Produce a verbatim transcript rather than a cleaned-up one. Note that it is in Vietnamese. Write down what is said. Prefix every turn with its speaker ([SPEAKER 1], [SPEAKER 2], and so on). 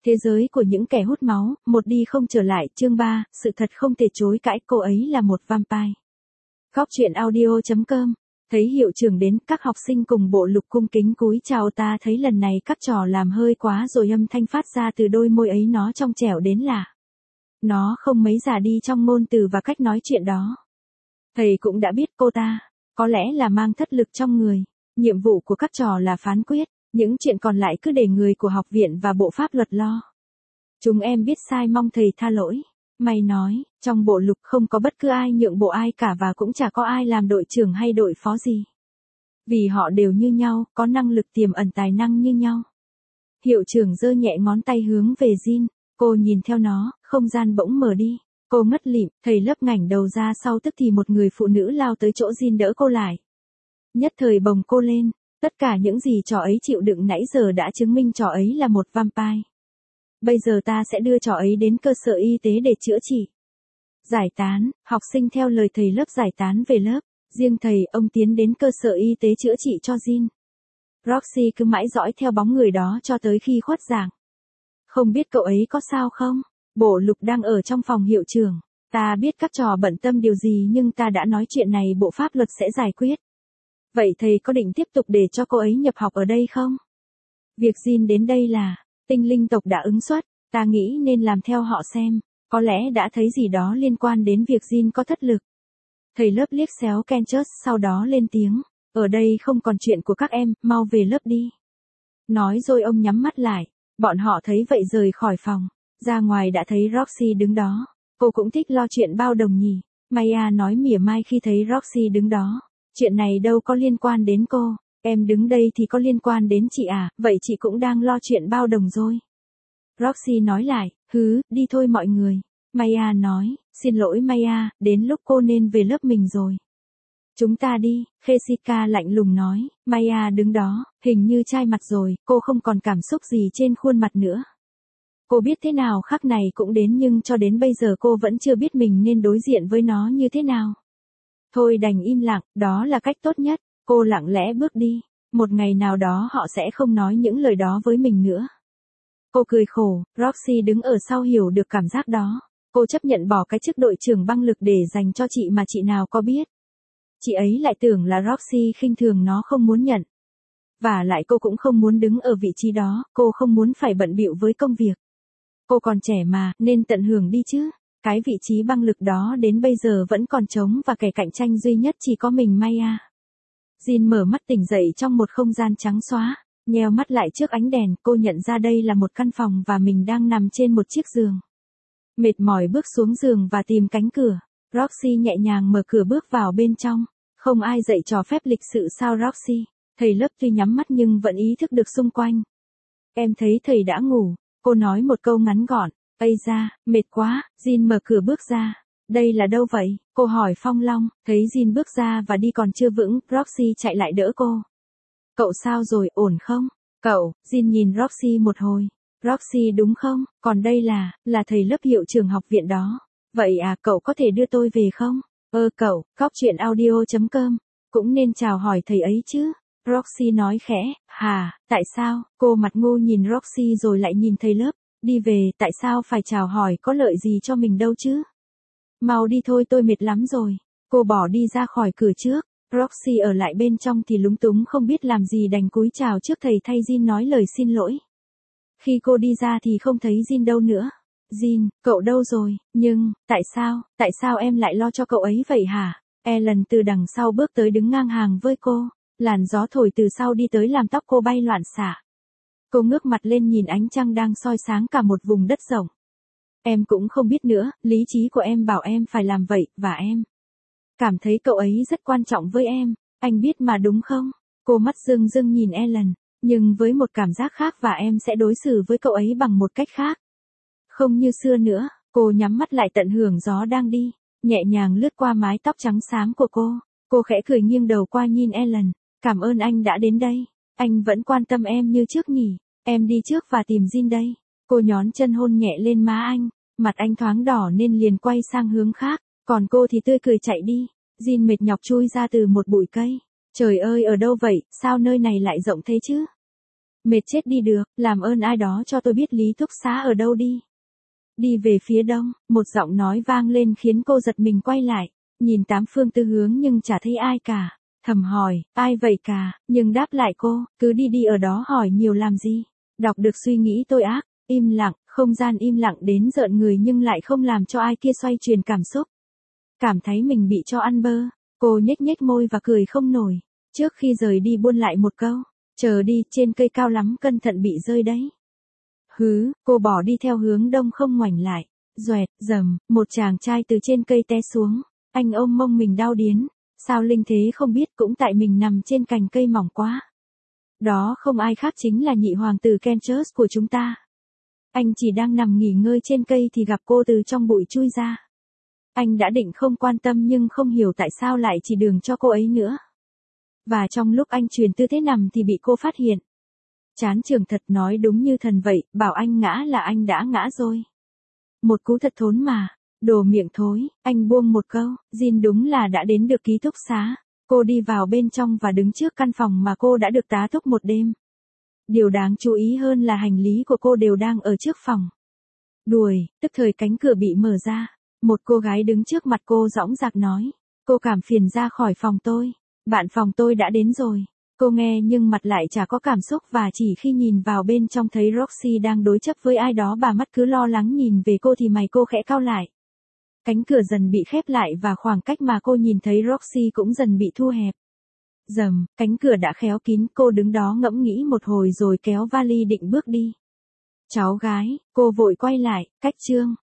[SPEAKER 1] Thế giới của những kẻ hút máu, một đi không trở lại, chương ba, sự thật không thể chối cãi, cô ấy là một vampire. Góc truyện audio chấm com. Thấy hiệu trưởng đến, các học sinh cùng bộ lục cung kính cúi chào. Ta thấy lần này các trò làm hơi quá rồi, âm thanh phát ra từ đôi môi ấy nó trong trẻo đến lạ. Nó không mấy già đi trong ngôn từ và cách nói chuyện đó. Thầy cũng đã biết cô ta, có lẽ là mang thất lực trong người. Nhiệm vụ của các trò là phán quyết, những chuyện còn lại cứ để người của học viện và bộ pháp luật lo. Chúng em biết sai, mong thầy tha lỗi. Mày nói, trong bộ lục không có bất cứ ai nhượng bộ ai cả và cũng chả có ai làm đội trưởng hay đội phó gì. Vì họ đều như nhau, có năng lực tiềm ẩn tài năng như nhau. Hiệu trưởng giơ nhẹ ngón tay hướng về Jin, cô nhìn theo nó, không gian bỗng mở đi. Cô ngất lịm, thầy lớp ngảnh đầu ra sau tức thì một người phụ nữ lao tới chỗ Jin đỡ cô lại. Nhất thời bồng cô lên, tất cả những gì trò ấy chịu đựng nãy giờ đã chứng minh trò ấy là một vampire. Bây giờ ta sẽ đưa trò ấy đến cơ sở y tế để chữa trị. Giải tán, học sinh theo lời thầy lớp giải tán về lớp, riêng thầy, ông tiến đến cơ sở y tế chữa trị cho Jin. Roxy cứ mãi dõi theo bóng người đó cho tới khi khuất dạng. Không biết cậu ấy có sao không? Bộ lục đang ở trong phòng hiệu trưởng. Ta biết các trò bận tâm điều gì nhưng ta đã nói chuyện này bộ pháp luật sẽ giải quyết. Vậy thầy có định tiếp tục để cho cô ấy nhập học ở đây không? Việc Jin đến đây là, tinh linh tộc đã ứng xuất, ta nghĩ nên làm theo họ xem, có lẽ đã thấy gì đó liên quan đến việc Jin có thất lực. Thầy lớp liếc xéo Kenchus sau đó lên tiếng, ở đây không còn chuyện của các em, mau về lớp đi. Nói rồi ông nhắm mắt lại, bọn họ thấy vậy rời khỏi phòng, ra ngoài đã thấy Roxy đứng đó, cô cũng thích lo chuyện bao đồng nhỉ, Maya nói mỉa mai khi thấy Roxy đứng đó. Chuyện này đâu có liên quan đến cô, em đứng đây thì có liên quan đến chị à, vậy chị cũng đang lo chuyện bao đồng rồi. Roxy nói lại, hứ, đi thôi mọi người. Maya nói, xin lỗi Maya, đến lúc cô nên về lớp mình rồi. Chúng ta đi, Jessica lạnh lùng nói, Maya đứng đó, hình như chai mặt rồi, cô không còn cảm xúc gì trên khuôn mặt nữa. Cô biết thế nào khắc này cũng đến nhưng cho đến bây giờ cô vẫn chưa biết mình nên đối diện với nó như thế nào. Thôi đành im lặng, đó là cách tốt nhất, cô lặng lẽ bước đi, một ngày nào đó họ sẽ không nói những lời đó với mình nữa. Cô cười khổ, Roxy đứng ở sau hiểu được cảm giác đó, cô chấp nhận bỏ cái chức đội trưởng băng lực để dành cho chị mà chị nào có biết. Chị ấy lại tưởng là Roxy khinh thường nó không muốn nhận. Và lại cô cũng không muốn đứng ở vị trí đó, cô không muốn phải bận bịu với công việc. Cô còn trẻ mà, nên tận hưởng đi chứ. Cái vị trí băng lực đó đến bây giờ vẫn còn trống và kẻ cạnh tranh duy nhất chỉ có mình Maya. Jin mở mắt tỉnh dậy trong một không gian trắng xóa, nheo mắt lại trước ánh đèn, cô nhận ra đây là một căn phòng và mình đang nằm trên một chiếc giường. Mệt mỏi bước xuống giường và tìm cánh cửa, Roxy nhẹ nhàng mở cửa bước vào bên trong, không ai dạy trò phép lịch sự sao Roxy, thầy lớp tuy nhắm mắt nhưng vẫn ý thức được xung quanh. Em thấy thầy đã ngủ, cô nói một câu ngắn gọn. Ây da, mệt quá, Jin mở cửa bước ra. Đây là đâu vậy? Cô hỏi Phong Long, thấy Jin bước ra và đi còn chưa vững, Roxy chạy lại đỡ cô. Cậu sao rồi, ổn không? Cậu, Jin nhìn Roxy một hồi. Roxy đúng không? Còn đây là, là thầy lớp hiệu trưởng học viện đó. Vậy à, cậu có thể đưa tôi về không? Ơ cậu, góc truyện audio chấm com. Cũng nên chào hỏi thầy ấy chứ. Roxy nói khẽ, hà, tại sao? Cô mặt ngu nhìn Roxy rồi lại nhìn thầy lớp. Đi về, tại sao phải chào hỏi, có lợi gì cho mình đâu chứ? Mau đi thôi, tôi mệt lắm rồi. Cô bỏ đi ra khỏi cửa trước, Roxy ở lại bên trong thì lúng túng không biết làm gì đành cúi chào trước thầy thay Jin nói lời xin lỗi. Khi cô đi ra thì không thấy Jin đâu nữa. Jin, cậu đâu rồi? Nhưng, tại sao, tại sao em lại lo cho cậu ấy vậy hả? Ellen từ đằng sau bước tới đứng ngang hàng với cô, làn gió thổi từ sau đi tới làm tóc cô bay loạn xạ. Cô ngước mặt lên nhìn ánh trăng đang soi sáng cả một vùng đất rộng. Em cũng không biết nữa, lý trí của em bảo em phải làm vậy, và em cảm thấy cậu ấy rất quan trọng với em, anh biết mà đúng không? Cô mắt rưng rưng nhìn Ellen, nhưng với một cảm giác khác và em sẽ đối xử với cậu ấy bằng một cách khác. Không như xưa nữa, cô nhắm mắt lại tận hưởng gió đang đi, nhẹ nhàng lướt qua mái tóc trắng xám của cô. Cô khẽ cười nghiêng đầu qua nhìn Ellen, cảm ơn anh đã đến đây, anh vẫn quan tâm em như trước nhỉ. Em đi trước và tìm Jin đây. Cô nhón chân hôn nhẹ lên má anh, mặt anh thoáng đỏ nên liền quay sang hướng khác, còn cô thì tươi cười chạy đi. Jin mệt nhọc chui ra từ một bụi cây. Trời ơi ở đâu vậy, sao nơi này lại rộng thế chứ? Mệt chết đi được, làm ơn ai đó cho tôi biết Lý Túc Xá ở đâu đi. Đi về phía đông, một giọng nói vang lên khiến cô giật mình quay lại, nhìn tám phương tư hướng nhưng chả thấy ai cả. Thầm hỏi, ai vậy cả, nhưng đáp lại cô, cứ đi đi ở đó hỏi nhiều làm gì. Đọc được suy nghĩ tôi ác, im lặng, không gian im lặng đến rợn người nhưng lại không làm cho ai kia xoay truyền cảm xúc. Cảm thấy mình bị cho ăn bơ, cô nhếch nhếch môi và cười không nổi. Trước khi rời đi buôn lại một câu, chờ đi, trên cây cao lắm cẩn thận bị rơi đấy. Hứ, cô bỏ đi theo hướng đông không ngoảnh lại. Doẹt, dầm, một chàng trai từ trên cây té xuống. Anh ôm mông mình đau điến. Sao linh thế không biết, cũng tại mình nằm trên cành cây mỏng quá. Đó không ai khác chính là nhị hoàng tử Kenchus của chúng ta. Anh chỉ đang nằm nghỉ ngơi trên cây thì gặp cô từ trong bụi chui ra. Anh đã định không quan tâm nhưng không hiểu tại sao lại chỉ đường cho cô ấy nữa. Và trong lúc anh truyền tư thế nằm thì bị cô phát hiện. Chán trường thật, nói đúng như thần vậy, bảo anh ngã là anh đã ngã rồi. Một cú thật thốn mà, đồ miệng thối, anh buông một câu, Jin đúng là đã đến được ký túc xá. Cô đi vào bên trong và đứng trước căn phòng mà cô đã được tá túc một đêm. Điều đáng chú ý hơn là hành lý của cô đều đang ở trước phòng. Đuổi, tức thời cánh cửa bị mở ra. Một cô gái đứng trước mặt cô dõng dạc nói, cô cảm phiền ra khỏi phòng tôi. Bạn phòng tôi đã đến rồi. Cô nghe nhưng mặt lại chả có cảm xúc và chỉ khi nhìn vào bên trong thấy Roxy đang đối chấp với ai đó, bà mắt cứ lo lắng nhìn về cô thì mày cô khẽ cau lại. Cánh cửa dần bị khép lại và khoảng cách mà cô nhìn thấy Roxy cũng dần bị thu hẹp. Dầm, cánh cửa đã khéo kín, cô đứng đó ngẫm nghĩ một hồi rồi kéo vali định bước đi. Cháu gái, cô vội quay lại, cách chương.